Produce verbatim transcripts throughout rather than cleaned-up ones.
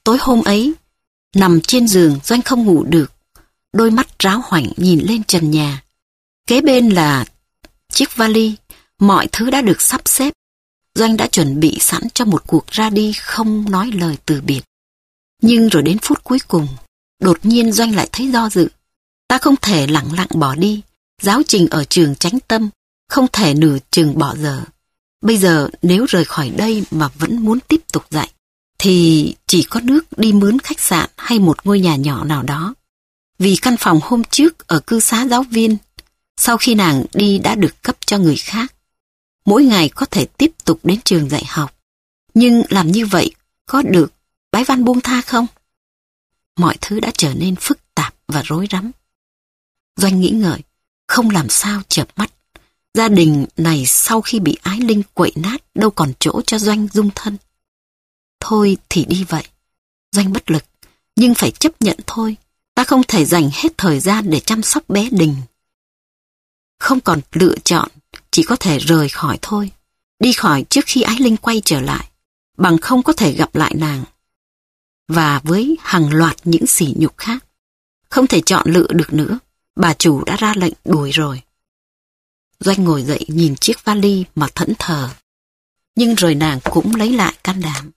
Tối hôm ấy, nằm trên giường Doanh không ngủ được, đôi mắt ráo hoảnh nhìn lên trần nhà. Kế bên là chiếc vali, mọi thứ đã được sắp xếp. Doanh đã chuẩn bị sẵn cho một cuộc ra đi không nói lời từ biệt. Nhưng rồi đến phút cuối cùng, đột nhiên Doanh lại thấy do dự. Ta không thể lặng lặng bỏ đi, giáo trình ở trường Chánh Tâm, không thể nửa chừng bỏ dở. Bây giờ nếu rời khỏi đây mà vẫn muốn tiếp tục dạy, thì chỉ có nước đi mướn khách sạn hay một ngôi nhà nhỏ nào đó. Vì căn phòng hôm trước ở cư xá giáo viên, sau khi nàng đi đã được cấp cho người khác. Mỗi ngày có thể tiếp tục đến trường dạy học. Nhưng làm như vậy có được Bái Văn buông tha không? Mọi thứ đã trở nên phức tạp và rối rắm. Doanh nghĩ ngợi, không làm sao chợp mắt. Gia đình này sau khi bị Ái Linh quậy nát đâu còn chỗ cho Doanh dung thân. Thôi thì đi vậy. Doanh bất lực, nhưng phải chấp nhận thôi. Ta không thể dành hết thời gian để chăm sóc bé Đình. Không còn lựa chọn, chỉ có thể rời khỏi thôi. Đi khỏi trước khi Ái Linh quay trở lại, bằng không có thể gặp lại nàng. Và với hàng loạt những sỉ nhục khác, không thể chọn lựa được nữa, bà chủ đã ra lệnh đuổi rồi. Doanh ngồi dậy nhìn chiếc vali mà thẫn thờ, nhưng rồi nàng cũng lấy lại can đảm.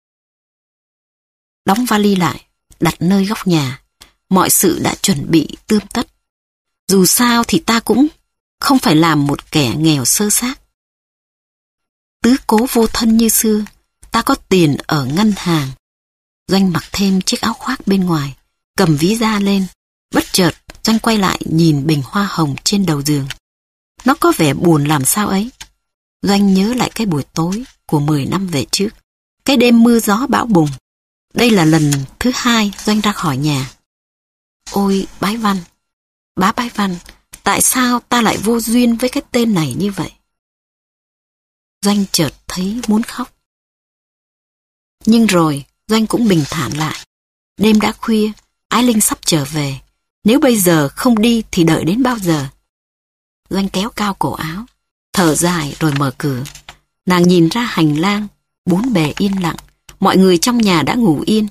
Đóng vali lại, đặt nơi góc nhà, mọi sự đã chuẩn bị tươm tất. Dù sao thì ta cũng không phải làm một kẻ nghèo sơ xác. Tứ cố vô thân như xưa, ta có tiền ở ngân hàng. Doanh mặc thêm chiếc áo khoác bên ngoài, cầm ví da lên. Bất chợt, Doanh quay lại nhìn bình hoa hồng trên đầu giường. Nó có vẻ buồn làm sao ấy. Doanh nhớ lại cái buổi tối của mười năm về trước, cái đêm mưa gió bão bùng. Đây là lần thứ hai Doanh ra khỏi nhà. Ôi Bái Văn, bá Bái Văn, tại sao ta lại vô duyên với cái tên này như vậy? Doanh chợt thấy muốn khóc. Nhưng rồi Doanh cũng bình thản lại. Đêm đã khuya, Ái Linh sắp trở về. Nếu bây giờ không đi thì đợi đến bao giờ? Doanh kéo cao cổ áo, thở dài rồi mở cửa. Nàng nhìn ra hành lang, bốn bề yên lặng, mọi người trong nhà đã ngủ yên.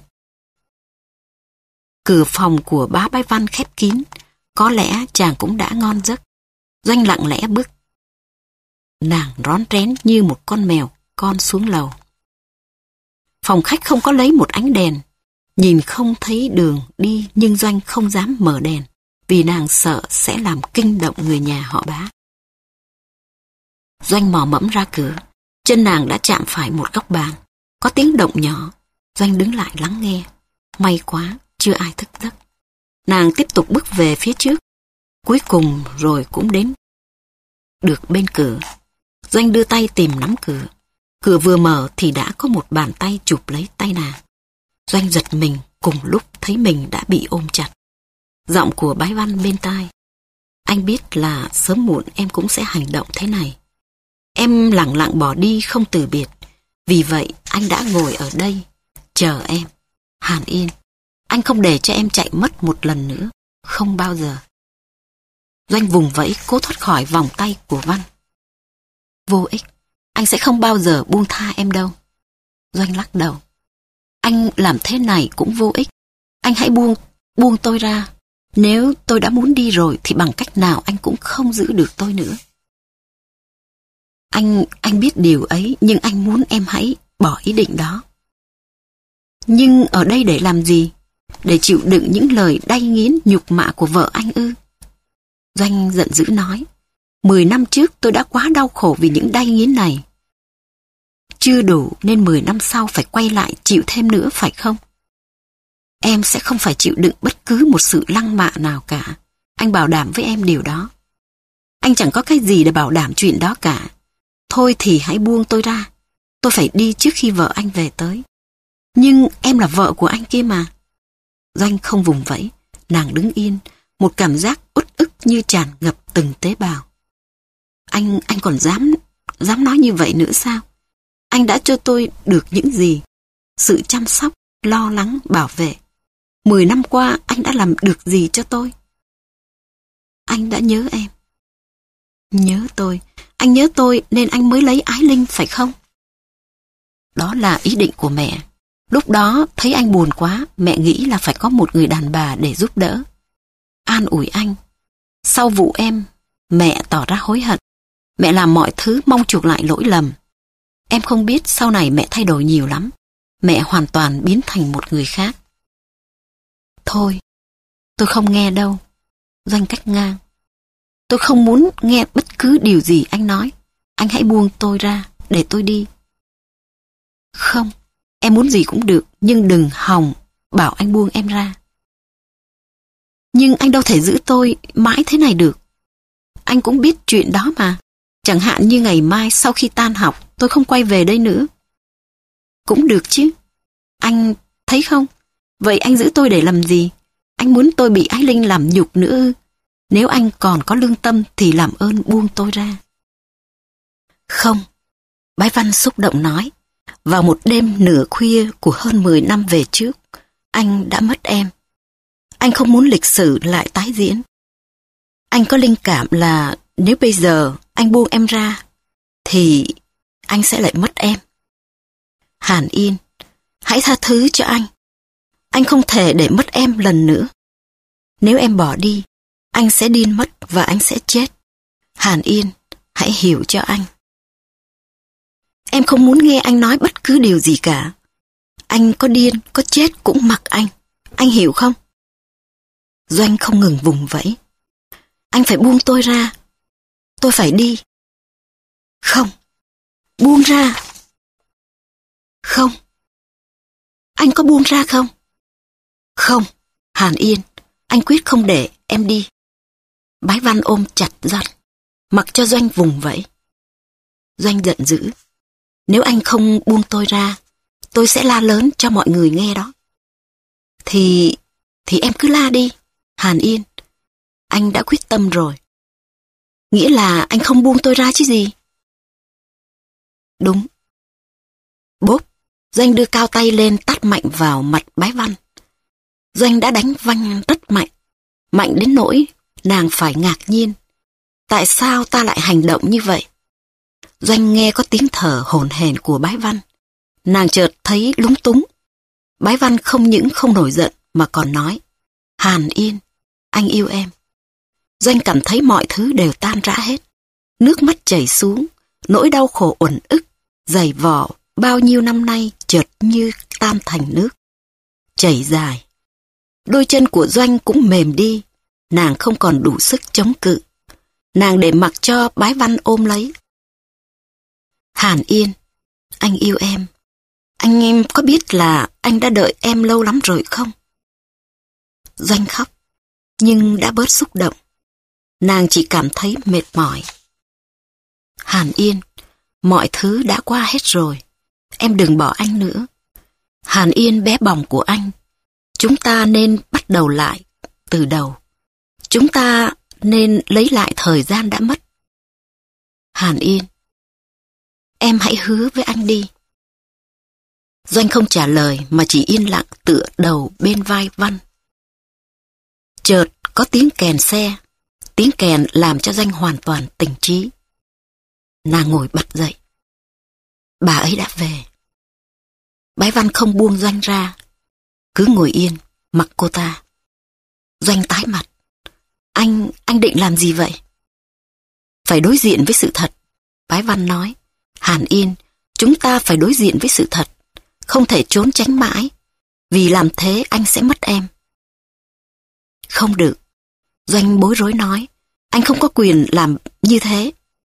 Cửa phòng của bá Bái Văn khép kín, có lẽ chàng cũng đã ngon giấc. Doanh lặng lẽ bước. Nàng rón rén như một con mèo con xuống lầu. Phòng khách không có lấy một ánh đèn, nhìn không thấy đường đi, nhưng Doanh không dám mở đèn, vì nàng sợ sẽ làm kinh động người nhà họ Bá. Doanh mò mẫm ra cửa, chân nàng đã chạm phải một góc bàn, có tiếng động nhỏ. Doanh đứng lại lắng nghe. May quá, chưa ai thức giấc. Nàng tiếp tục bước về phía trước, cuối cùng rồi cũng đến được bên cửa. Doanh đưa tay tìm nắm cửa. Cửa vừa mở thì đã có một bàn tay chụp lấy tay nàng. Doanh giật mình cùng lúc thấy mình đã bị ôm chặt. Giọng của Bái Văn bên tai. Anh biết là sớm muộn em cũng sẽ hành động thế này. Em lẳng lặng bỏ đi không từ biệt. Vì vậy anh đã ngồi ở đây, chờ em. Hàn Yên, anh không để cho em chạy mất một lần nữa. Không bao giờ. Doanh vùng vẫy cố thoát khỏi vòng tay của Văn. Vô ích, anh sẽ không bao giờ buông tha em đâu. Doanh lắc đầu. Anh làm thế này cũng vô ích. Anh hãy buông, buông tôi ra. Nếu tôi đã muốn đi rồi thì bằng cách nào anh cũng không giữ được tôi nữa. Anh, anh biết điều ấy, nhưng anh muốn em hãy bỏ ý định đó. Nhưng ở đây để làm gì? Để chịu đựng những lời đay nghiến nhục mạ của vợ anh ư? Doanh giận dữ nói. Mười năm trước tôi đã quá đau khổ vì những đay nghiến này. Chưa đủ nên mười năm sau phải quay lại chịu thêm nữa phải không? Em sẽ không phải chịu đựng bất cứ một sự lăng mạ nào cả. Anh bảo đảm với em điều đó. Anh chẳng có cái gì để bảo đảm chuyện đó cả. Thôi thì hãy buông tôi ra. Tôi phải đi trước khi vợ anh về tới. Nhưng em là vợ của anh kia mà. Doanh không vùng vẫy. Nàng đứng yên. Một cảm giác uất ức như tràn ngập từng tế bào. Anh, anh còn dám, dám nói như vậy nữa sao? Anh đã cho tôi được những gì? Sự chăm sóc, lo lắng, bảo vệ. Mười năm qua anh đã làm được gì cho tôi? Anh đã nhớ em. Nhớ tôi. Anh nhớ tôi nên anh mới lấy Ái Linh phải không? Đó là ý định của mẹ. Lúc đó thấy anh buồn quá, mẹ nghĩ là phải có một người đàn bà để giúp đỡ. An ủi anh. Sau vụ em, mẹ tỏ ra hối hận. Mẹ làm mọi thứ mong chuộc lại lỗi lầm. Em không biết sau này mẹ thay đổi nhiều lắm. Mẹ hoàn toàn biến thành một người khác. Thôi, tôi không nghe đâu. Doanh cắt ngang. Tôi không muốn nghe bất cứ điều gì anh nói. Anh hãy buông tôi ra, để tôi đi. Không, em muốn gì cũng được, nhưng đừng hòng bảo anh buông em ra. Nhưng anh đâu thể giữ tôi mãi thế này được. Anh cũng biết chuyện đó mà. Chẳng hạn như ngày mai sau khi tan học, tôi không quay về đây nữa. Cũng được chứ. Anh thấy không? Vậy anh giữ tôi để làm gì? Anh muốn tôi bị Ái Linh làm nhục nữa ư? Nếu anh còn có lương tâm thì làm ơn buông tôi ra. Không. Bái Văn xúc động nói. Vào một đêm nửa khuya của hơn mười năm về trước, anh đã mất em. Anh không muốn lịch sử lại tái diễn. Anh có linh cảm là nếu bây giờ anh buông em ra, thì anh sẽ lại mất em. Hàn Yên, hãy tha thứ cho anh. Anh không thể để mất em lần nữa. Nếu em bỏ đi, anh sẽ điên mất và anh sẽ chết. Hàn Yên, hãy hiểu cho anh. Em không muốn nghe anh nói bất cứ điều gì cả. Anh có điên, có chết cũng mặc anh. Anh hiểu không? Doanh không ngừng vùng vẫy. Anh phải buông tôi ra. Tôi phải đi. Không. Buông ra. Không. Anh có buông ra không? Không. Hàn Yên, anh quyết không để em đi. Bái Văn ôm chặt Doanh, mặc cho Doanh vùng vẫy. Doanh giận dữ. Nếu anh không buông tôi ra, tôi sẽ la lớn cho mọi người nghe đó. Thì... thì em cứ la đi, Hàn Yên. Anh đã quyết tâm rồi. Nghĩa là anh không buông tôi ra chứ gì? Đúng. Bốp, Doanh đưa cao tay lên tát mạnh vào mặt Bái Văn. Doanh đã đánh Văn rất mạnh. Mạnh đến nỗi nàng phải ngạc nhiên. Tại sao ta lại hành động như vậy? Doanh nghe có tiếng thở hổn hển của Bái Văn. Nàng chợt thấy lúng túng. Bái Văn không những không nổi giận mà còn nói: Hàn Yên, anh yêu em. Doanh cảm thấy mọi thứ đều tan rã hết. Nước mắt chảy xuống, nỗi đau khổ uẩn ức, dày vò bao nhiêu năm nay chợt như tan thành nước, chảy dài. Đôi chân của Doanh cũng mềm đi, nàng không còn đủ sức chống cự. Nàng để mặc cho Bái Văn ôm lấy. Hàn Yên, anh yêu em. Anh em có biết là anh đã đợi em lâu lắm rồi không? Doanh khóc, nhưng đã bớt xúc động. Nàng chỉ cảm thấy mệt mỏi. Hàn Yên, mọi thứ đã qua hết rồi. Em đừng bỏ anh nữa. Hàn Yên bé bỏng của anh. Chúng ta nên bắt đầu lại từ đầu. Chúng ta nên lấy lại thời gian đã mất. Hàn Yên, em hãy hứa với anh đi. Doanh không trả lời mà chỉ yên lặng tựa đầu bên vai Văn. Chợt có tiếng kèn xe. Tiếng kèn làm cho Doanh hoàn toàn tỉnh trí. Nàng ngồi bật dậy. Bà ấy đã về. Bái Văn không buông Doanh ra. Cứ ngồi yên, mặc cô ta. Doanh tái mặt. Anh, anh định làm gì vậy? Phải đối diện với sự thật. Bái Văn nói. Hàn Yên, chúng ta phải đối diện với sự thật. Không thể trốn tránh mãi. Vì làm thế anh sẽ mất em. Không được. Doanh bối rối nói. Anh không có quyền làm như thế.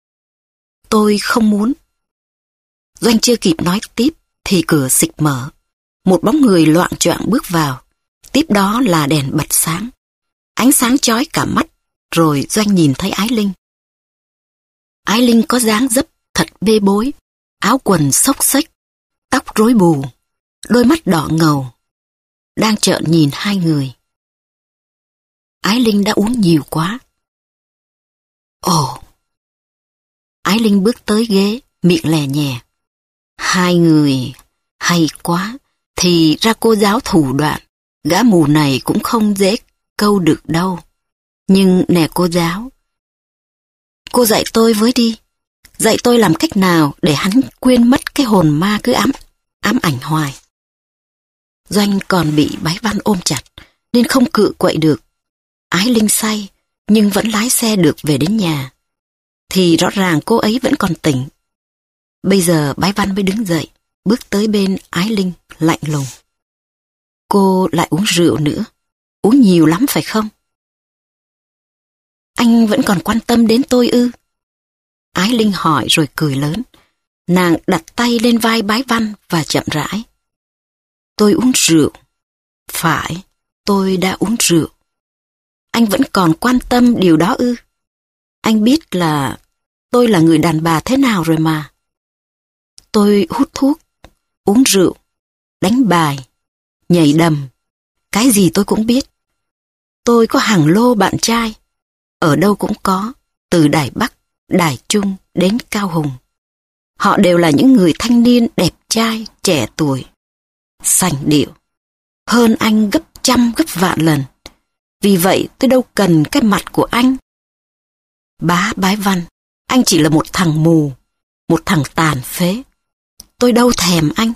Tôi không muốn. Doanh chưa kịp nói tiếp thì cửa xịch mở. Một bóng người loạng choạng bước vào. Tiếp đó là đèn bật sáng. Ánh sáng chói cả mắt. Rồi Doanh nhìn thấy Ái Linh. Ái Linh có dáng dấp thật bê bối. Áo quần xốc xếch, tóc rối bù, đôi mắt đỏ ngầu. Đang trợn nhìn hai người. Ái Linh đã uống nhiều quá. Ồ! Ái Linh bước tới ghế, miệng lè nhè. Hai người, hay quá, thì ra cô giáo thủ đoạn, gã mù này cũng không dễ câu được đâu. Nhưng nè cô giáo, cô dạy tôi với đi, dạy tôi làm cách nào để hắn quên mất cái hồn ma cứ ám, ám ảnh hoài. Doanh còn bị Bái Văn ôm chặt, nên không cự quậy được. Ái Linh say, nhưng vẫn lái xe được về đến nhà. Thì rõ ràng cô ấy vẫn còn tỉnh. Bây giờ Bái Văn mới đứng dậy, bước tới bên Ái Linh, lạnh lùng. Cô lại uống rượu nữa, uống nhiều lắm phải không? Anh vẫn còn quan tâm đến tôi ư? Ái Linh hỏi rồi cười lớn. Nàng đặt tay lên vai Bái Văn và chậm rãi. Tôi uống rượu. Phải, tôi đã uống rượu. Anh vẫn còn quan tâm điều đó ư? Anh biết là tôi là người đàn bà thế nào rồi mà. Tôi hút thuốc, uống rượu, đánh bài, nhảy đầm. Cái gì tôi cũng biết. Tôi có hàng lô bạn trai. Ở đâu cũng có, từ Đài Bắc, Đài Trung đến Cao Hùng. Họ đều là những người thanh niên đẹp trai, trẻ tuổi, sành điệu. Hơn anh gấp trăm gấp vạn lần. Vì vậy tôi đâu cần cái mặt của anh. Bá Bái Văn, anh chỉ là một thằng mù, một thằng tàn phế. Tôi đâu thèm anh.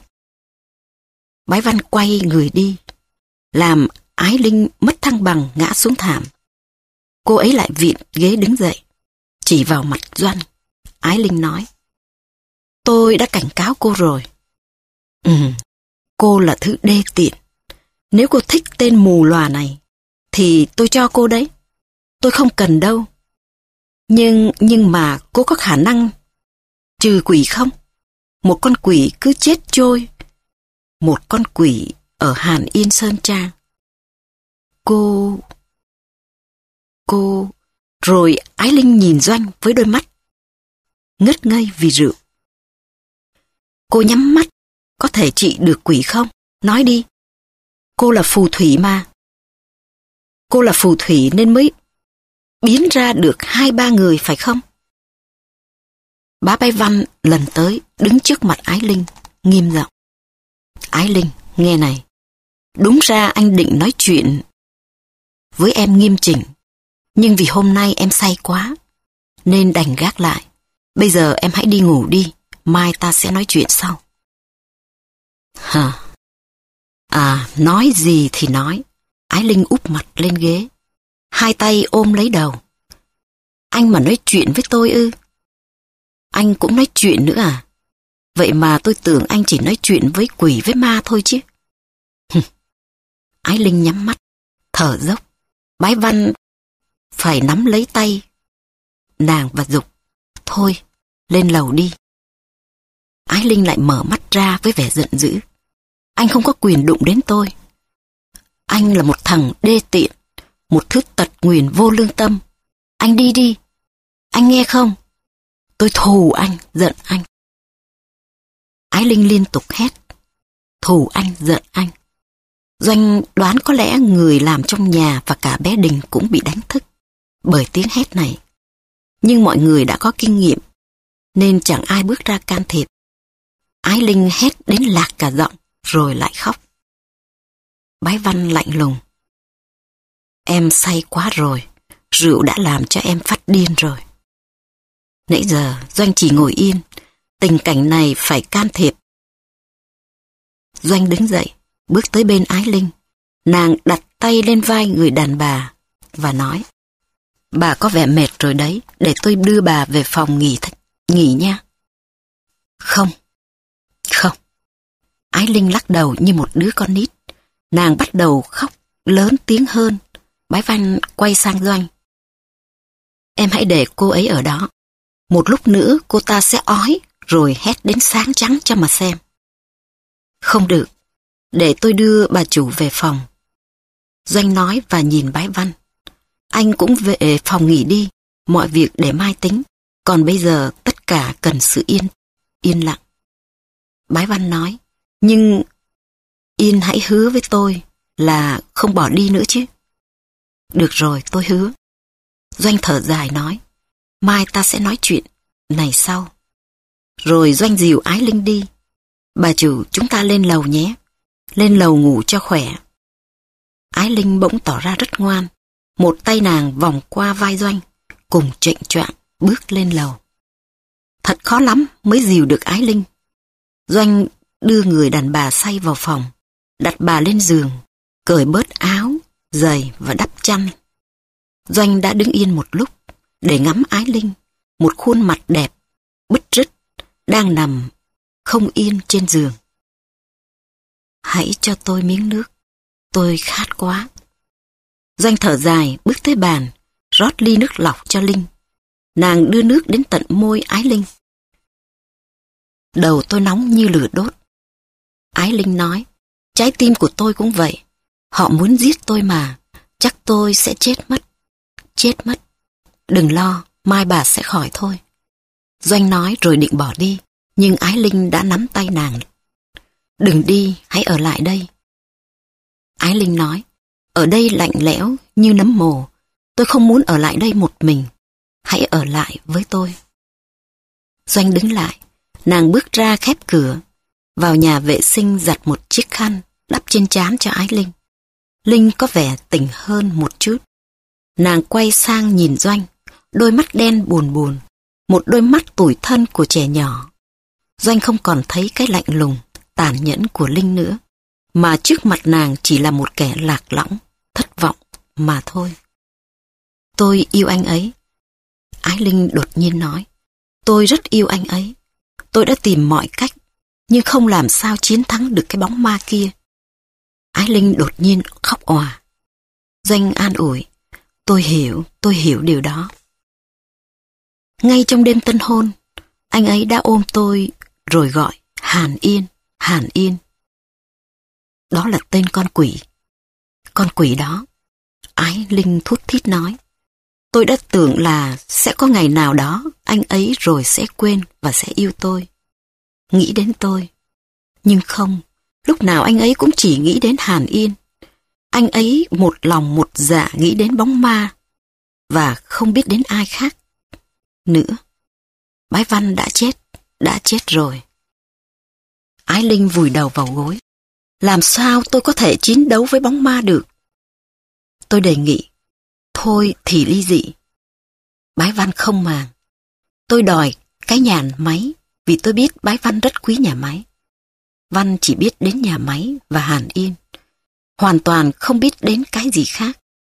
Bái Văn quay người đi, làm Ái Linh mất thăng bằng ngã xuống thảm. Cô ấy lại vịn ghế đứng dậy, chỉ vào mặt Doanh. Ái Linh nói, tôi đã cảnh cáo cô rồi. Ừ, cô là thứ đê tiện. Nếu cô thích tên mù lòa này, thì tôi cho cô đấy. Tôi không cần đâu. Nhưng, nhưng mà cô có khả năng trừ quỷ không? Một con quỷ cứ chết trôi. Một con quỷ ở Hàn Yên Sơn Trang. Cô... Cô... Rồi Ái Linh nhìn Doanh với đôi mắt ngất ngây vì rượu. Cô nhắm mắt, có thể trị được quỷ không? Nói đi. Cô là phù thủy mà. Cô là phù thủy nên mới biến ra được hai ba người phải không? Bá Bái Văn lần tới đứng trước mặt Ái Linh, nghiêm giọng. Ái Linh, nghe này. Đúng ra anh định nói chuyện với em nghiêm chỉnh. Nhưng vì hôm nay em say quá, nên đành gác lại. Bây giờ em hãy đi ngủ đi, mai ta sẽ nói chuyện sau. Hả? À, nói gì thì nói. Ái Linh úp mặt lên ghế, hai tay ôm lấy đầu. Anh mà nói chuyện với tôi ư? Anh cũng nói chuyện nữa à? Vậy mà tôi tưởng anh chỉ nói chuyện với quỷ với ma thôi chứ. Ái Linh nhắm mắt, thở dốc. Bái Văn phải nắm lấy tay nàng và giục. Thôi, lên lầu đi. Ái Linh lại mở mắt ra với vẻ giận dữ. Anh không có quyền đụng đến tôi. Anh là một thằng đê tiện, một thứ tật nguyền vô lương tâm. Anh đi đi. Anh nghe không? Tôi thù anh, giận anh. Ái Linh liên tục hét. Thù anh, giận anh. Doanh đoán có lẽ người làm trong nhà và cả bé Đình cũng bị đánh thức bởi tiếng hét này. Nhưng mọi người đã có kinh nghiệm, nên chẳng ai bước ra can thiệp. Ái Linh hét đến lạc cả giọng, rồi lại khóc. Bái Văn lạnh lùng. Em say quá rồi, rượu đã làm cho em phát điên rồi. Nãy giờ Doanh chỉ ngồi yên, tình cảnh này phải can thiệp. Doanh đứng dậy, bước tới bên Ái Linh. Nàng đặt tay lên vai người đàn bà và nói, bà có vẻ mệt rồi đấy, để tôi đưa bà về phòng nghỉ th- nghỉ nha. Không, không. Ái Linh lắc đầu như một đứa con nít. Nàng bắt đầu khóc lớn tiếng hơn. Bái Văn quay sang Doanh. Em hãy để cô ấy ở đó. Một lúc nữa cô ta sẽ ói rồi hét đến sáng trắng cho mà xem. Không được, để tôi đưa bà chủ về phòng. Doanh nói và nhìn Bái Văn. Anh cũng về phòng nghỉ đi, mọi việc để mai tính. Còn bây giờ tất cả cần sự yên, yên lặng. Bái Văn nói, nhưng Yên hãy hứa với tôi là không bỏ đi nữa chứ. Được rồi, tôi hứa. Doanh thở dài nói, mai ta sẽ nói chuyện này sau. Rồi Doanh dìu Ái Linh đi. Bà chủ, chúng ta lên lầu nhé. Lên lầu ngủ cho khỏe. Ái Linh bỗng tỏ ra rất ngoan. Một tay nàng vòng qua vai Doanh, cùng chệnh choạng bước lên lầu. Thật khó lắm mới dìu được Ái Linh. Doanh đưa người đàn bà say vào phòng. đặt bà lên giường, cởi bớt áo, giày và đắp chăn. Doanh đã đứng yên một lúc để ngắm Ái Linh, một khuôn mặt đẹp, bứt rứt, đang nằm không yên trên giường. Hãy cho tôi miếng nước, tôi khát quá. Doanh thở dài bước tới bàn, rót ly nước lọc cho Linh. Nàng đưa nước đến tận môi Ái Linh. Đầu tôi nóng như lửa đốt. Ái Linh nói, trái tim của tôi cũng vậy. Họ muốn giết tôi mà, chắc tôi sẽ chết mất. Chết mất. Đừng lo, mai bà sẽ khỏi thôi. Doanh nói rồi định bỏ đi, nhưng Ái Linh đã nắm tay nàng. Đừng đi, hãy ở lại đây. Ái Linh nói, ở đây lạnh lẽo như nấm mồ. Tôi không muốn ở lại đây một mình. Hãy ở lại với tôi. Doanh đứng lại. Nàng bước ra khép cửa. Vào nhà vệ sinh giặt một chiếc khăn đắp trên trán cho Ái Linh. Linh có vẻ tỉnh hơn một chút. Nàng quay sang nhìn Doanh. Đôi mắt đen buồn buồn. Một đôi mắt tủi thân của trẻ nhỏ. Doanh không còn thấy cái lạnh lùng, tàn nhẫn của Linh nữa. Mà trước mặt nàng chỉ là một kẻ lạc lõng, thất vọng mà thôi. Tôi yêu anh ấy. Ái Linh đột nhiên nói. Tôi rất yêu anh ấy. Tôi đã tìm mọi cách, nhưng không làm sao chiến thắng được cái bóng ma kia. Ái Linh đột nhiên khóc òa. Doanh an ủi. Tôi hiểu, tôi hiểu điều đó. Ngay trong đêm tân hôn, anh ấy đã ôm tôi rồi gọi Hàn Yên, Hàn Yên. Đó là tên con quỷ. Con quỷ đó. Ái Linh thút thít nói. Tôi đã tưởng là sẽ có ngày nào đó anh ấy rồi sẽ quên và sẽ yêu tôi. Nghĩ đến tôi. Nhưng không, lúc nào anh ấy cũng chỉ nghĩ đến Hàn Yên. Anh ấy một lòng một dạ nghĩ đến bóng ma và không biết đến ai khác nữa. Bái Văn đã chết, đã chết rồi. Ái Linh vùi đầu vào gối. Làm sao tôi có thể chiến đấu với bóng ma được? Tôi đề nghị, thôi thì ly dị. Bái Văn không màng. Tôi đòi cái nhà máy vì tôi biết Bái Văn rất quý nhà máy. Văn chỉ biết đến nhà máy và Hàn Yên. Hoàn toàn không biết đến cái gì khác.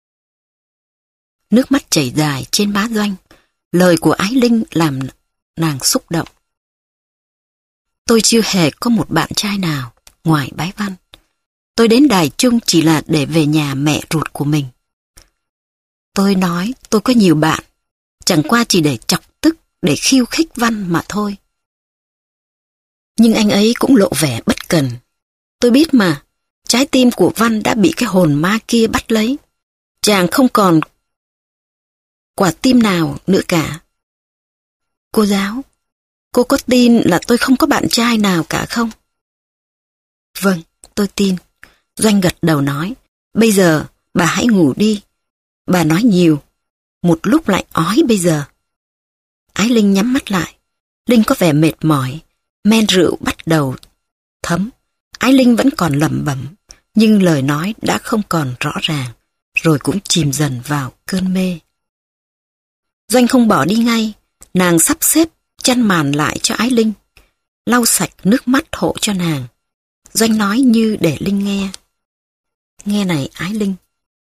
Nước mắt chảy dài trên má Doanh. Lời của Ái Linh làm nàng xúc động. Tôi chưa hề có một bạn trai nào ngoài Bái Văn. Tôi đến Đài Trung chỉ là để về nhà mẹ ruột của mình. Tôi nói tôi có nhiều bạn, chẳng qua chỉ để chọc tức, để khiêu khích Văn mà thôi. Nhưng anh ấy cũng lộ vẻ bất cần. Tôi biết mà, trái tim của Văn đã bị cái hồn ma kia bắt lấy. Chàng không còn quả tim nào nữa cả. Cô giáo, cô có tin là tôi không có bạn trai nào cả không? Vâng, tôi tin. Doanh gật đầu nói. Bây giờ, bà hãy ngủ đi. Bà nói nhiều. Một lúc lại ói bây giờ. Ái Linh nhắm mắt lại. Linh có vẻ mệt mỏi. Men rượu bắt đầu thấm. Ái Linh vẫn còn lẩm bẩm, nhưng lời nói đã không còn rõ ràng, rồi cũng chìm dần vào cơn mê. Doanh không bỏ đi ngay. Nàng sắp xếp chăn màn lại cho Ái Linh, lau sạch nước mắt hộ cho nàng. Doanh nói như để Linh nghe. Nghe này Ái Linh.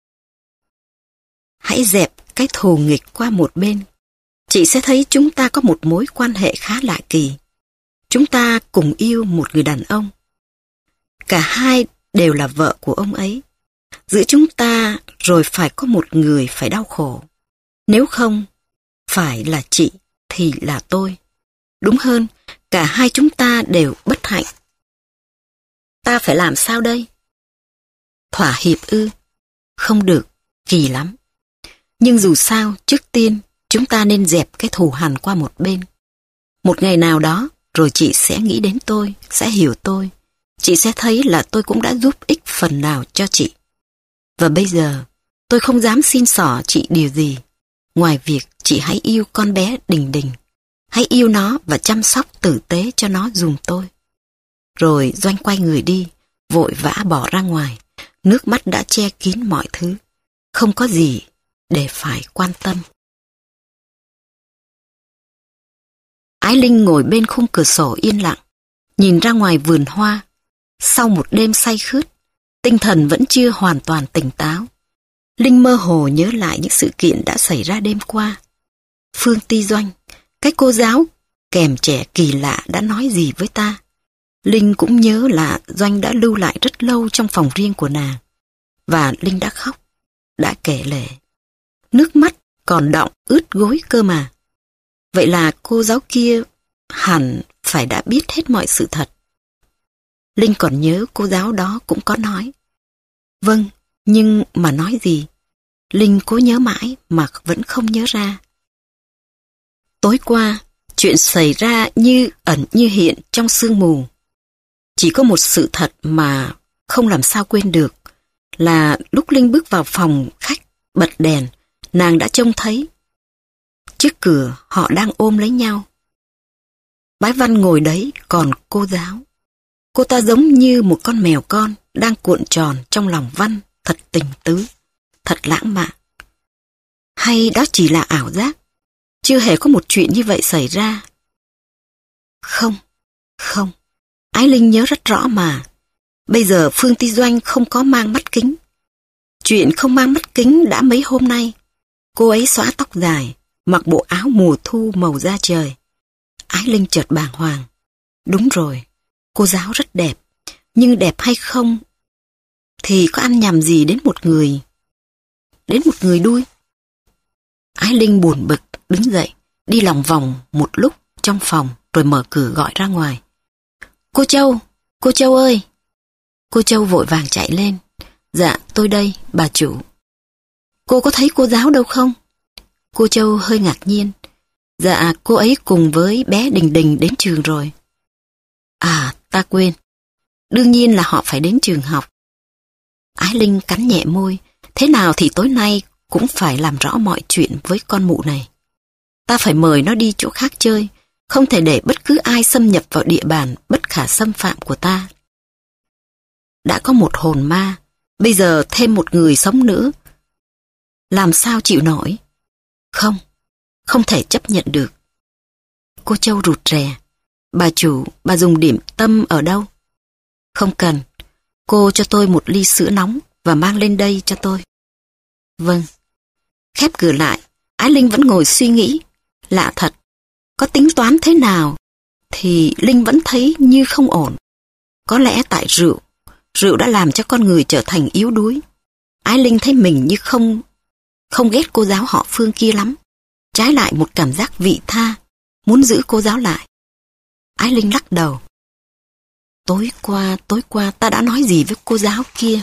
Hãy dẹp cái thù nghịch qua một bên. Chị sẽ thấy chúng ta có một mối quan hệ khá lạ kỳ. Chúng ta cùng yêu một người đàn ông. Cả hai đều là vợ của ông ấy. Giữa chúng ta rồi phải có một người phải đau khổ. Nếu không, phải là chị thì là tôi. Đúng hơn, cả hai chúng ta đều bất hạnh. Ta phải làm sao đây? Thỏa hiệp ư? Không được, kỳ lắm. Nhưng dù sao, trước tiên, chúng ta nên dẹp cái thù hằn qua một bên. Một ngày nào đó, rồi chị sẽ nghĩ đến tôi, sẽ hiểu tôi. Chị sẽ thấy là tôi cũng đã giúp ích phần nào cho chị. Và bây giờ, tôi không dám xin xỏ chị điều gì. Ngoài việc chị hãy yêu con bé Đình Đình. Hãy yêu nó và chăm sóc tử tế cho nó giùm tôi. Rồi Doanh quay người đi, vội vã bỏ ra ngoài. Nước mắt đã che kín mọi thứ. Không có gì để phải quan tâm. Ái Linh ngồi bên khung cửa sổ yên lặng, nhìn ra ngoài vườn hoa. Sau một đêm say khướt, Tinh thần vẫn chưa hoàn toàn tỉnh táo. Linh mơ hồ nhớ lại những sự kiện đã xảy ra đêm qua. Phương Ti Doanh, cái cô giáo kèm trẻ kỳ lạ đã nói gì với ta. Linh cũng nhớ là Doanh đã lưu lại rất lâu trong phòng riêng của nàng. Và Linh đã khóc, đã kể lể. Nước mắt còn đọng ướt gối cơ mà. Vậy là cô giáo kia hẳn phải đã biết hết mọi sự thật. Linh còn nhớ cô giáo đó cũng có nói. Vâng, nhưng mà nói gì? Linh cố nhớ mãi mà vẫn không nhớ ra. Tối qua, chuyện xảy ra như ẩn như hiện trong sương mù. Chỉ có một sự thật mà không làm sao quên được là lúc Linh bước vào phòng khách bật đèn, nàng đã trông thấy. Trước cửa họ đang ôm lấy nhau. Bái Văn ngồi đấy, còn cô giáo. Cô ta giống như một con mèo con đang cuộn tròn trong lòng Văn, thật tình tứ, thật lãng mạn. Hay đó chỉ là ảo giác? Chưa hề có một chuyện như vậy xảy ra. Không, không. Ái Linh nhớ rất rõ mà. Bây giờ Phương Ti Doanh không có mang mắt kính. Chuyện không mang mắt kính đã mấy hôm nay. Cô ấy xõa tóc dài, mặc bộ áo mùa thu màu da trời. Ái Linh chợt bàng hoàng. Đúng rồi, cô giáo rất đẹp. Nhưng đẹp hay không thì có ăn nhầm gì đến một người. Đến một người đuôi. Ái Linh buồn bực, đứng dậy, đi lòng vòng một lúc trong phòng rồi mở cửa gọi ra ngoài. Cô Châu, cô Châu ơi! Cô Châu vội vàng chạy lên. Dạ, tôi đây, bà chủ. Cô có thấy cô giáo đâu không? Cô Châu hơi ngạc nhiên. Dạ, cô ấy cùng với bé Đình Đình đến trường rồi. À, ta quên. Đương nhiên là họ phải đến trường học. Ái Linh cắn nhẹ môi. Thế nào thì tối nay cũng phải làm rõ mọi chuyện với con mụ này. Ta phải mời nó đi chỗ khác chơi. Không thể để bất cứ ai xâm nhập vào địa bàn bất khả xâm phạm của ta. Đã có một hồn ma, bây giờ thêm một người sống nữa. Làm sao chịu nổi? Không, không thể chấp nhận được. Cô Châu rụt rè. Bà chủ, bà dùng điểm tâm ở đâu? Không cần, cô cho tôi một ly sữa nóng và mang lên đây cho tôi. Vâng. Khép cửa lại, Ái Linh vẫn ngồi suy nghĩ. Lạ thật, có tính toán thế nào thì Linh vẫn thấy như không ổn. Có lẽ tại rượu, rượu đã làm cho con người trở thành yếu đuối. Ái Linh thấy mình như không không ghét cô giáo họ Phương kia lắm. Trái lại một cảm giác vị tha, muốn giữ cô giáo lại. Ái Linh lắc đầu. Tối qua, tối qua ta đã nói gì với cô giáo kia?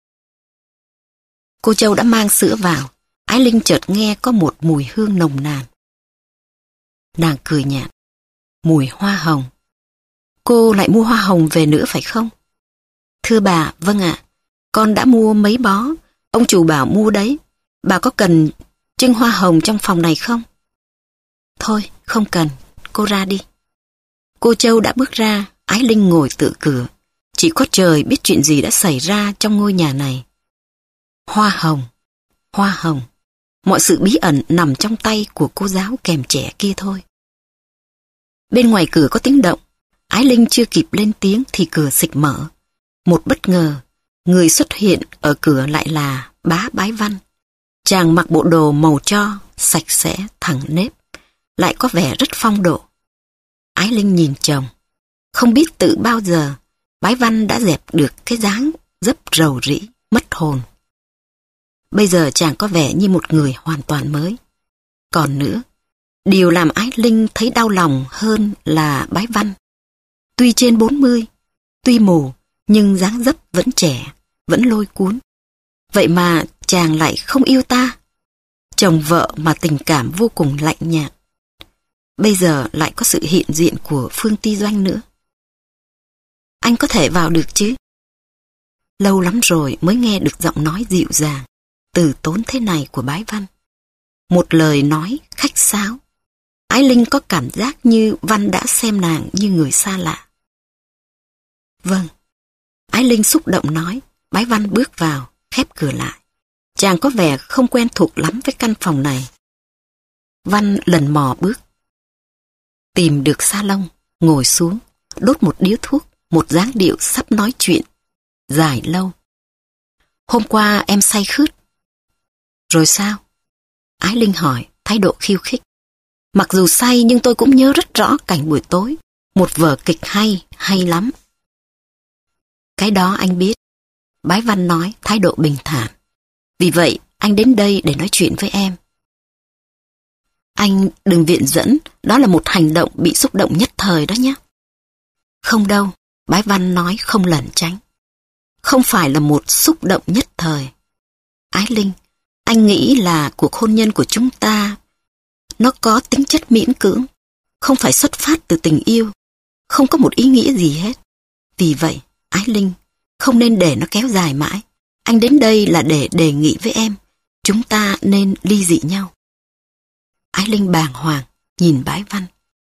Cô Châu đã mang sữa vào. Ái Linh chợt nghe có một mùi hương nồng nàn. Nàng cười nhạt. Mùi hoa hồng. Cô lại mua hoa hồng về nữa phải không? Thưa bà, vâng ạ. Con đã mua mấy bó. Ông chủ bảo mua đấy. Bà có cần trưng hoa hồng trong phòng này không? Thôi, không cần. Cô ra đi. Cô Châu đã bước ra. Ái Linh ngồi tựa cửa. Chỉ có trời biết chuyện gì đã xảy ra trong ngôi nhà này. Hoa hồng. Hoa hồng. Mọi sự bí ẩn nằm trong tay của cô giáo kèm trẻ kia thôi. Bên ngoài cửa có tiếng động. Ái Linh chưa kịp lên tiếng thì cửa xịch mở. Một bất ngờ, người xuất hiện ở cửa lại là bá Bái Văn. Chàng mặc bộ đồ màu tro, sạch sẽ, thẳng nếp, lại có vẻ rất phong độ. Ái Linh nhìn chồng. Không biết từ bao giờ, Bái Văn đã dẹp được cái dáng dấp rầu rĩ, mất hồn. Bây giờ chàng có vẻ như một người hoàn toàn mới. Còn nữa, điều làm Ái Linh thấy đau lòng hơn là Bái Văn. Tuy trên bốn mươi, tuy mù, nhưng dáng dấp vẫn trẻ, vẫn lôi cuốn. Vậy mà chàng lại không yêu ta. Chồng vợ mà tình cảm vô cùng lạnh nhạt. Bây giờ lại có sự hiện diện của Phương Ti Doanh nữa. Anh có thể vào được chứ? Lâu lắm rồi mới nghe được giọng nói dịu dàng, từ tốn thế này của Bái Văn. Một lời nói khách sáo. Ái Linh có cảm giác như Văn đã xem nàng như người xa lạ. Vâng. Ái Linh xúc động nói. Bái Văn bước vào, khép cửa lại. Chàng có vẻ không quen thuộc lắm với căn phòng này. Văn lần mò bước. Tìm được salon, ngồi xuống, đốt một điếu thuốc, một dáng điệu sắp nói chuyện. Dài lâu. Hôm qua em say khướt. Rồi sao? Ái Linh hỏi, thái độ khiêu khích. Mặc dù say nhưng tôi cũng nhớ rất rõ cảnh buổi tối. Một vở kịch hay, hay lắm. Cái đó anh biết. Bái Văn nói, thái độ bình thản. Vì vậy, anh đến đây để nói chuyện với em. Anh đừng viện dẫn, đó là một hành động bị xúc động nhất thời đó nhé. Không đâu, Bái Văn nói không lẩn tránh. Không phải là một xúc động nhất thời. Ái Linh, anh nghĩ là cuộc hôn nhân của chúng ta nó có tính chất miễn cưỡng, không phải xuất phát từ tình yêu, không có một ý nghĩa gì hết. Vì vậy, Ái Linh, không nên để nó kéo dài mãi. Anh đến đây là để đề nghị với em, chúng ta nên ly dị nhau. Ái Linh bàng hoàng, nhìn Bái Văn.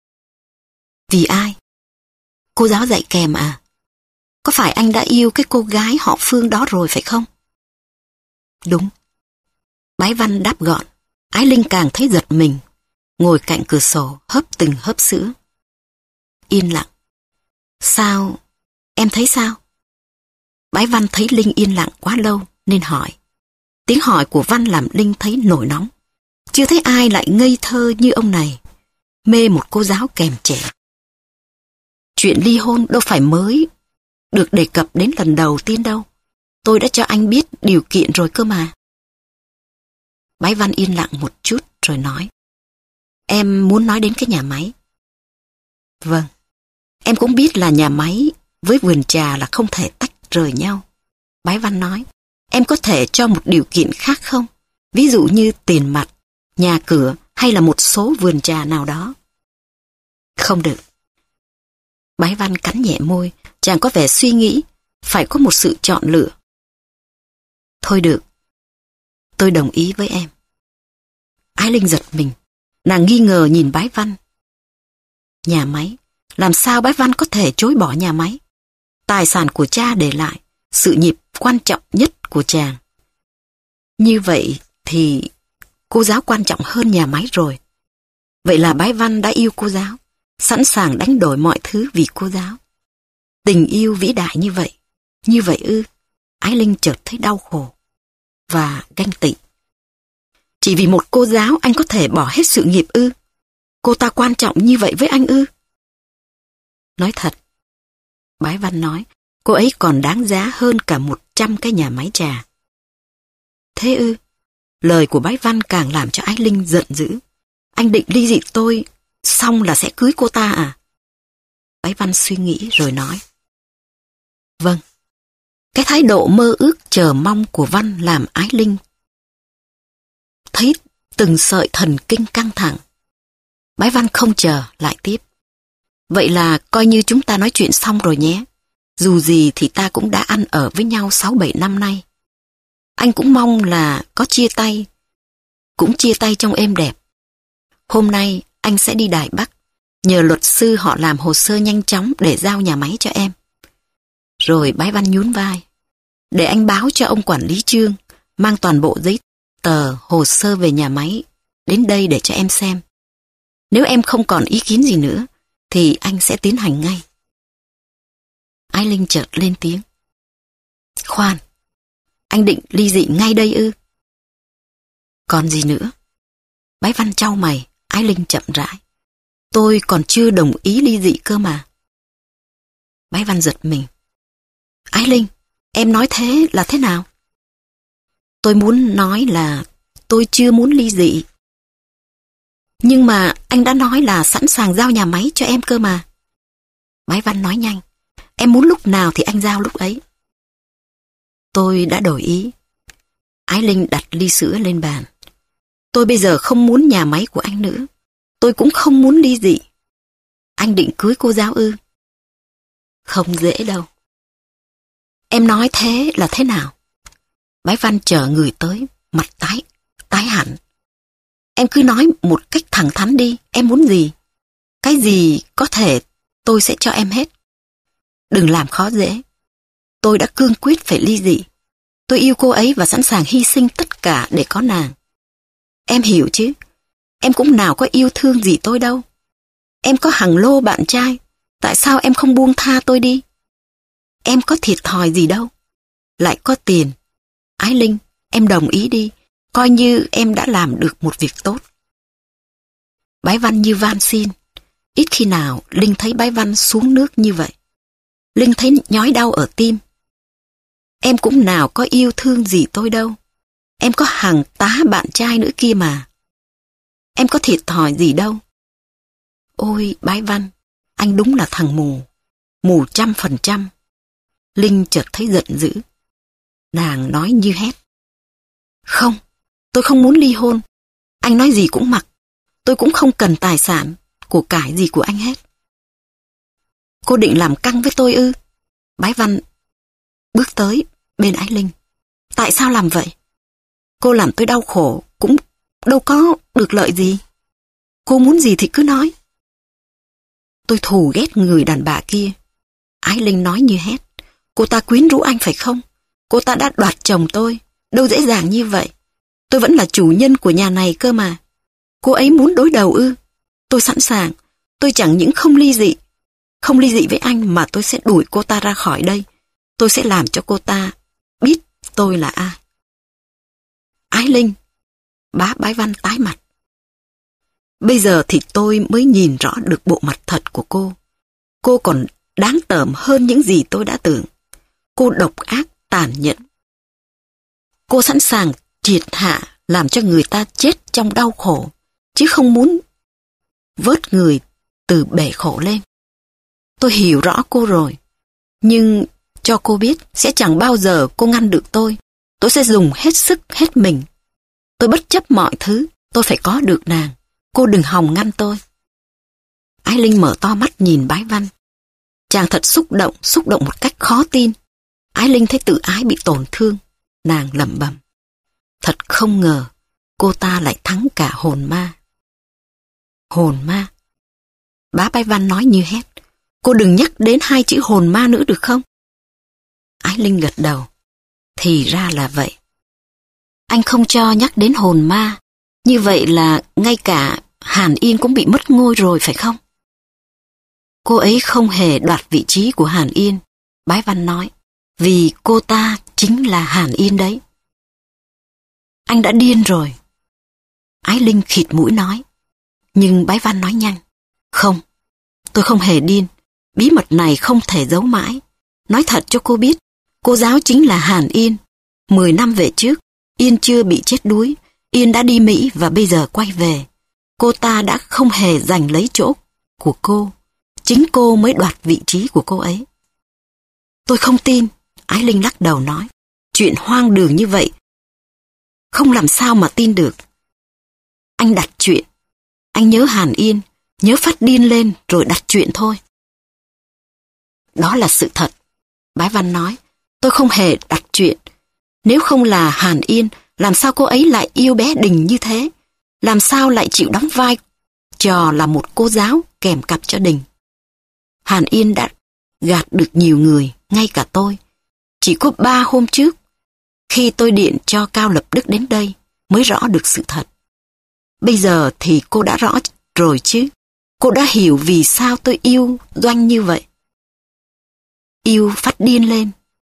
Vì ai? Cô giáo dạy kèm à? Có phải anh đã yêu cái cô gái họ Phương đó rồi phải không? Đúng. Bái Văn đáp gọn. Ái Linh càng thấy giật mình, ngồi cạnh cửa sổ hớp từng hớp sữa. Yên lặng. Sao? Em thấy sao? Bái Văn thấy Linh yên lặng quá lâu nên hỏi. Tiếng hỏi của Văn làm Linh thấy nổi nóng. Chưa thấy ai lại ngây thơ như ông này, mê một cô giáo kèm trẻ. Chuyện ly hôn đâu phải mới được đề cập đến lần đầu tiên đâu. Tôi đã cho anh biết điều kiện rồi cơ mà. Bái Văn yên lặng một chút rồi nói. Em muốn nói đến cái nhà máy. Vâng, em cũng biết là nhà máy với vườn trà là không thể tách rời nhau. Bái Văn nói. Em có thể cho một điều kiện khác không? Ví dụ như tiền mặt, nhà cửa hay là một số vườn trà nào đó. Không được. Bái Văn cắn nhẹ môi, chàng có vẻ suy nghĩ, phải có một sự chọn lựa. Thôi được, tôi đồng ý với em. Ái Linh giật mình, nàng nghi ngờ nhìn Bái Văn. Nhà máy, làm sao Bái Văn có thể chối bỏ nhà máy? Tài sản của cha để lại, sự nghiệp quan trọng nhất của chàng. Như vậy thì cô giáo quan trọng hơn nhà máy rồi. Vậy là Bái Văn đã yêu cô giáo, sẵn sàng đánh đổi mọi thứ vì cô giáo. Tình yêu vĩ đại như vậy, như vậy ư? Ái Linh chợt thấy đau khổ và ganh tị. Chỉ vì một cô giáo anh có thể bỏ hết sự nghiệp ư? Cô ta quan trọng như vậy với anh ư? Nói thật, Bái Văn nói, cô ấy còn đáng giá hơn cả một trăm cái nhà máy trà. Thế ư? Lời của Bái Văn càng làm cho Ái Linh giận dữ. Anh định ly dị tôi, xong là sẽ cưới cô ta à? Bái Văn suy nghĩ rồi nói. Vâng. Cái thái độ mơ ước chờ mong của Văn làm Ái Linh thấy từng sợi thần kinh căng thẳng. Bái Văn không chờ, lại tiếp. Vậy là coi như chúng ta nói chuyện xong rồi nhé. Dù gì thì ta cũng đã ăn ở với nhau sáu bảy năm nay. Anh cũng mong là có chia tay, cũng chia tay trong êm đẹp. Hôm nay anh sẽ đi Đài Bắc, nhờ luật sư họ làm hồ sơ nhanh chóng để giao nhà máy cho em. Rồi Bái Văn nhún vai. Để anh báo cho ông quản lý Trương, mang toàn bộ giấy tờ, hồ sơ về nhà máy đến đây để cho em xem. Nếu em không còn ý kiến gì nữa, thì anh sẽ tiến hành ngay. Ái Linh chợt lên tiếng. Khoan, anh định ly dị ngay đây ư? Còn gì nữa? Bái Văn chau mày, Ái Linh chậm rãi. Tôi còn chưa đồng ý ly dị cơ mà. Bái Văn giật mình. Ái Linh, em nói thế là thế nào? Tôi muốn nói là tôi chưa muốn ly dị. Nhưng mà anh đã nói là sẵn sàng giao nhà máy cho em cơ mà. Bái Văn nói nhanh. Em muốn lúc nào thì anh giao lúc ấy. Tôi đã đổi ý. Ái Linh đặt ly sữa lên bàn. Tôi bây giờ không muốn nhà máy của anh nữa. Tôi cũng không muốn ly dị. Anh định cưới cô giáo ư? Không dễ đâu. Em nói thế là thế nào? Bái Văn chờ người tới, mặt tái, tái hẳn. Em cứ nói một cách thẳng thắn đi, em muốn gì? Cái gì có thể tôi sẽ cho em hết. Đừng làm khó dễ. Tôi đã cương quyết phải ly dị. Tôi yêu cô ấy và sẵn sàng hy sinh tất cả để có nàng. Em hiểu chứ? Em cũng nào có yêu thương gì tôi đâu. Em có hàng lô bạn trai. Tại sao em không buông tha tôi đi? Em có thiệt thòi gì đâu. Lại có tiền. Ái Linh, em đồng ý đi, coi như em đã làm được một việc tốt. Bái Văn như van xin. Ít khi nào Linh thấy Bái Văn xuống nước như vậy. Linh thấy nhói đau ở tim. Em cũng nào có yêu thương gì tôi đâu. Em có hàng tá bạn trai nữa kia mà. Em có thiệt thòi gì đâu. Ôi Bái Văn, anh đúng là thằng mù. Mù trăm phần trăm. Linh chợt thấy giận dữ. Nàng nói như hét. Không, tôi không muốn ly hôn. Anh nói gì cũng mặc. Tôi cũng không cần tài sản, của cải gì của anh hết. Cô định làm căng với tôi ư? Bái Văn bước tới bên Ái Linh. Tại sao làm vậy? Cô làm tôi đau khổ, cũng đâu có được lợi gì. Cô muốn gì thì cứ nói. Tôi thù ghét người đàn bà kia. Ái Linh nói như hét. Cô ta quyến rũ anh phải không? Cô ta đã đoạt chồng tôi. Đâu dễ dàng như vậy. Tôi vẫn là chủ nhân của nhà này cơ mà. Cô ấy muốn đối đầu ư? Tôi sẵn sàng. Tôi chẳng những không ly dị. Không ly dị với anh mà tôi sẽ đuổi cô ta ra khỏi đây. Tôi sẽ làm cho cô ta biết tôi là ai. Ái Linh. Bá Bái Văn tái mặt. Bây giờ thì tôi mới nhìn rõ được bộ mặt thật của cô. Cô còn đáng tởm hơn những gì tôi đã tưởng. Cô độc ác, tàn nhẫn. Cô sẵn sàng triệt hạ làm cho người ta chết trong đau khổ, chứ không muốn vớt người từ bể khổ lên. Tôi hiểu rõ cô rồi, nhưng cho cô biết sẽ chẳng bao giờ cô ngăn được tôi. Tôi sẽ dùng hết sức, hết mình. Tôi bất chấp mọi thứ, tôi phải có được nàng. Cô đừng hòng ngăn tôi. Ái Linh mở to mắt nhìn Bái Văn. Chàng thật xúc động, xúc động một cách khó tin. Ái Linh thấy tự ái bị tổn thương. Nàng lẩm bẩm. Thật không ngờ, cô ta lại thắng cả hồn ma. Hồn ma? Bá Bái Văn nói như hét. Cô đừng nhắc đến hai chữ hồn ma nữa được không? Ái Linh gật đầu. Thì ra là vậy. Anh không cho nhắc đến hồn ma. Như vậy là ngay cả Hàn Yên cũng bị mất ngôi rồi phải không? Cô ấy không hề đoạt vị trí của Hàn Yên. Bái Văn nói. Vì cô ta chính là Hàn Yên đấy. Anh đã điên rồi. Ái Linh khịt mũi nói. Nhưng Bái Văn nói nhanh. Không, tôi không hề điên. Bí mật này không thể giấu mãi. Nói thật cho cô biết, cô giáo chính là Hàn Yên. Mười năm về trước, Yên chưa bị chết đuối. Yên đã đi Mỹ và bây giờ quay về. Cô ta đã không hề giành lấy chỗ của cô. Chính cô mới đoạt vị trí của cô ấy. Tôi không tin. Ái Linh lắc đầu nói. Chuyện hoang đường như vậy không làm sao mà tin được. Anh đặt chuyện. Anh nhớ Hàn Yên, nhớ phát điên lên rồi đặt chuyện thôi. Đó là sự thật. Bái Văn nói. Tôi không hề đặt chuyện. Nếu không là Hàn Yên, làm sao cô ấy lại yêu bé Đình như thế? Làm sao lại chịu đóng vai trò là một cô giáo kèm cặp cho Đình? Hàn Yên đã gạt được nhiều người, ngay cả tôi. Chỉ có ba hôm trước, khi tôi điện cho Cao Lập Đức đến đây, mới rõ được sự thật. Bây giờ thì cô đã rõ rồi chứ. Cô đã hiểu vì sao tôi yêu Doanh như vậy. Yêu phát điên lên.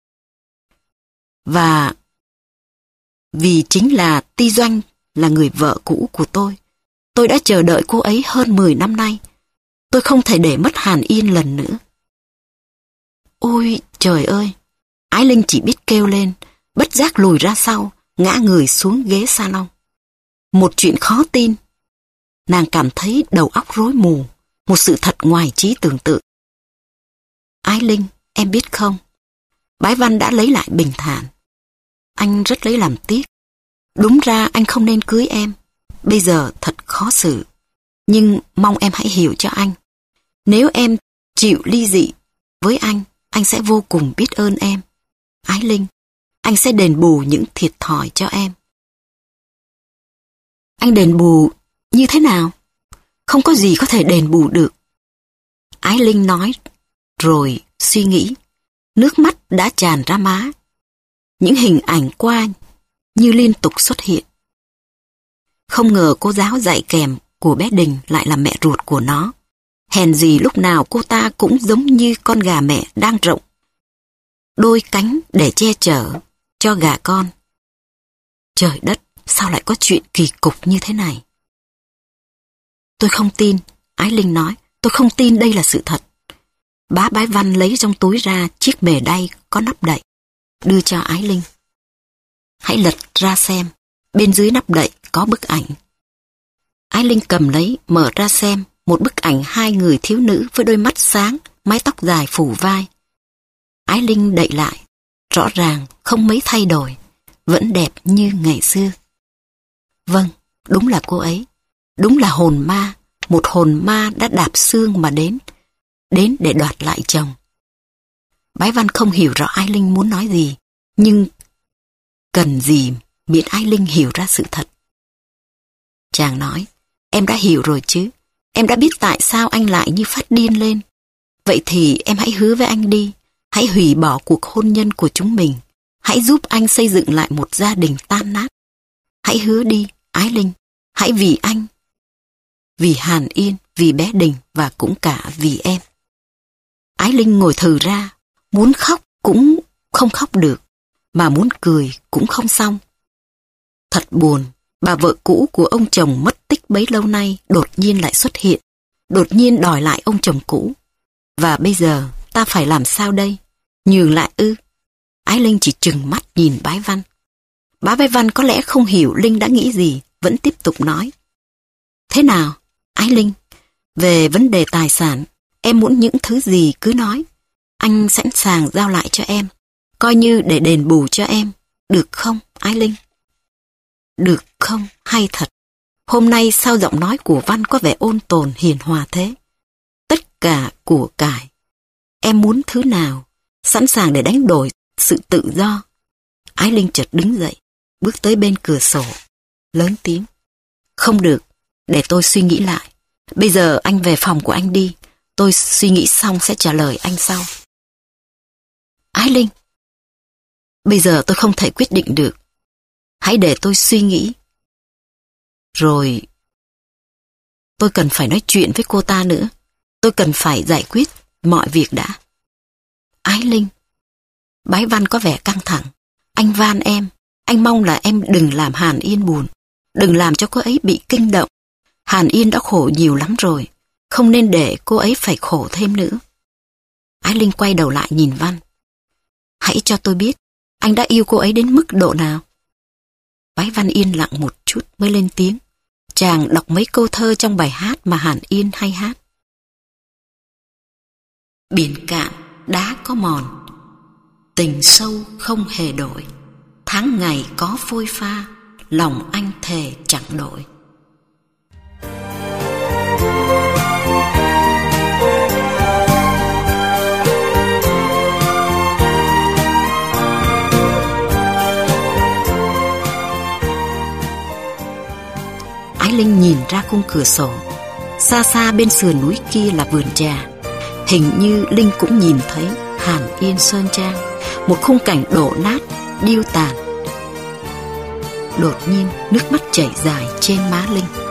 Và vì chính là Ti Doanh là người vợ cũ của tôi. Tôi đã chờ đợi cô ấy hơn mười năm nay. Tôi không thể để mất Hàn Yên lần nữa. Ôi trời ơi! Ái Linh chỉ biết kêu lên, bất giác lùi ra sau, ngã người xuống ghế salon. Một chuyện khó tin. Nàng cảm thấy đầu óc rối mù, một sự thật ngoài trí tưởng tượng. Ái Linh, em biết không? Bái Văn đã lấy lại bình thản. Anh rất lấy làm tiếc. Đúng ra anh không nên cưới em. Bây giờ thật khó xử. Nhưng mong em hãy hiểu cho anh. Nếu em chịu ly dị với anh, anh sẽ vô cùng biết ơn em. Ái Linh, anh sẽ đền bù những thiệt thòi cho em. Anh đền bù như thế nào? Không có gì có thể đền bù được. Ái Linh nói, rồi suy nghĩ. Nước mắt đã tràn ra má. Những hình ảnh qua như liên tục xuất hiện. Không ngờ cô giáo dạy kèm của bé Đình lại là mẹ ruột của nó. Hèn gì lúc nào cô ta cũng giống như con gà mẹ đang rộng đôi cánh để che chở cho gà con. Trời đất, sao lại có chuyện kỳ cục như thế này? Tôi không tin, Ái Linh nói, tôi không tin đây là sự thật. Bá Bái Văn lấy trong túi ra chiếc mề đay có nắp đậy, đưa cho Ái Linh. Hãy lật ra xem, bên dưới nắp đậy có bức ảnh. Ái Linh cầm lấy, mở ra xem, một bức ảnh hai người thiếu nữ với đôi mắt sáng, mái tóc dài phủ vai. Ái Linh đậy lại, rõ ràng không mấy thay đổi, vẫn đẹp như ngày xưa. Vâng, đúng là cô ấy, đúng là hồn ma, một hồn ma đã đạp xương mà đến, đến để đoạt lại chồng. Bái Văn không hiểu rõ Ái Linh muốn nói gì, nhưng cần gì miễn Ái Linh hiểu ra sự thật. Chàng nói, em đã hiểu rồi chứ, em đã biết tại sao anh lại như phát điên lên. Vậy thì em hãy hứa với anh đi, hãy hủy bỏ cuộc hôn nhân của chúng mình, hãy giúp anh xây dựng lại một gia đình tan nát. Hãy hứa đi, Ái Linh, hãy vì anh, vì Hàn Yên, vì bé Đình và cũng cả vì em. Ái Linh ngồi thừ ra, muốn khóc cũng không khóc được, mà muốn cười cũng không xong. Thật buồn, bà vợ cũ của ông chồng mất tích bấy lâu nay đột nhiên lại xuất hiện, đột nhiên đòi lại ông chồng cũ. Và bây giờ ta phải làm sao đây? Nhường lại ư? Ái Linh chỉ trừng mắt nhìn Bái Văn. Bá Bái Văn có lẽ không hiểu Linh đã nghĩ gì, vẫn tiếp tục nói. Thế nào, Ái Linh? Về vấn đề tài sản, em muốn những thứ gì cứ nói. Anh sẵn sàng giao lại cho em, coi như để đền bù cho em. Được không, Ái Linh? Được không, hay thật. Hôm nay sao giọng nói của Văn có vẻ ôn tồn hiền hòa thế? Tất cả của cải. Em muốn thứ nào? Sẵn sàng để đánh đổi sự tự do. Ái Linh chợt đứng dậy, bước tới bên cửa sổ, lớn tiếng. Không được, để tôi suy nghĩ lại. Bây giờ anh về phòng của anh đi, tôi suy nghĩ xong sẽ trả lời anh sau. Ái Linh, bây giờ tôi không thể quyết định được. Hãy để tôi suy nghĩ. Rồi, tôi cần phải nói chuyện với cô ta nữa. Tôi cần phải giải quyết mọi việc đã. Ái Linh, Bái Văn có vẻ căng thẳng. Anh van em, anh mong là em đừng làm Hàn Yên buồn, đừng làm cho cô ấy bị kinh động. Hàn Yên đã khổ nhiều lắm rồi, không nên để cô ấy phải khổ thêm nữa. Ái Linh quay đầu lại nhìn Văn. Hãy cho tôi biết, anh đã yêu cô ấy đến mức độ nào? Bái Văn yên lặng một chút mới lên tiếng. Chàng đọc mấy câu thơ trong bài hát mà Hàn Yên hay hát. Biển cạn, đá có mòn, tình sâu không hề đổi. Tháng ngày có phôi pha, lòng anh thề chẳng đổi. Ái Linh nhìn ra khung cửa sổ. Xa xa bên sườn núi kia là vườn trà. Hình như Linh cũng nhìn thấy Hàn Yên sơn trang, một khung cảnh đổ nát, điêu tàn. Đột nhiên nước mắt chảy dài trên má Linh.